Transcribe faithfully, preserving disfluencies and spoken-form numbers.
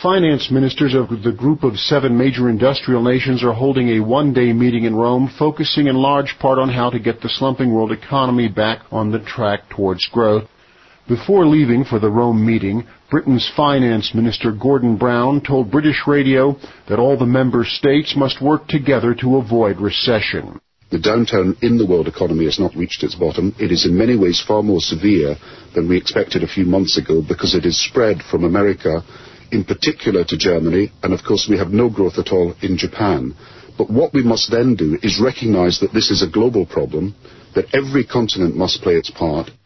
Finance ministers of the group of seven major industrial nations are holding a one-day meeting in Rome, focusing in large part on how to get the slumping world economy back on the track towards growth. Before leaving for the Rome meeting, Britain's Finance Minister Gordon Brown told British radio that all the member states must work together to avoid recession. The downturn in the world economy has not reached its bottom. It is in many ways far more severe than we expected a few months ago because it is spread from America in particular to Germany, and of course we have no growth at all in Japan. But what we must then do is recognise that this is a global problem, that every continent must play its part,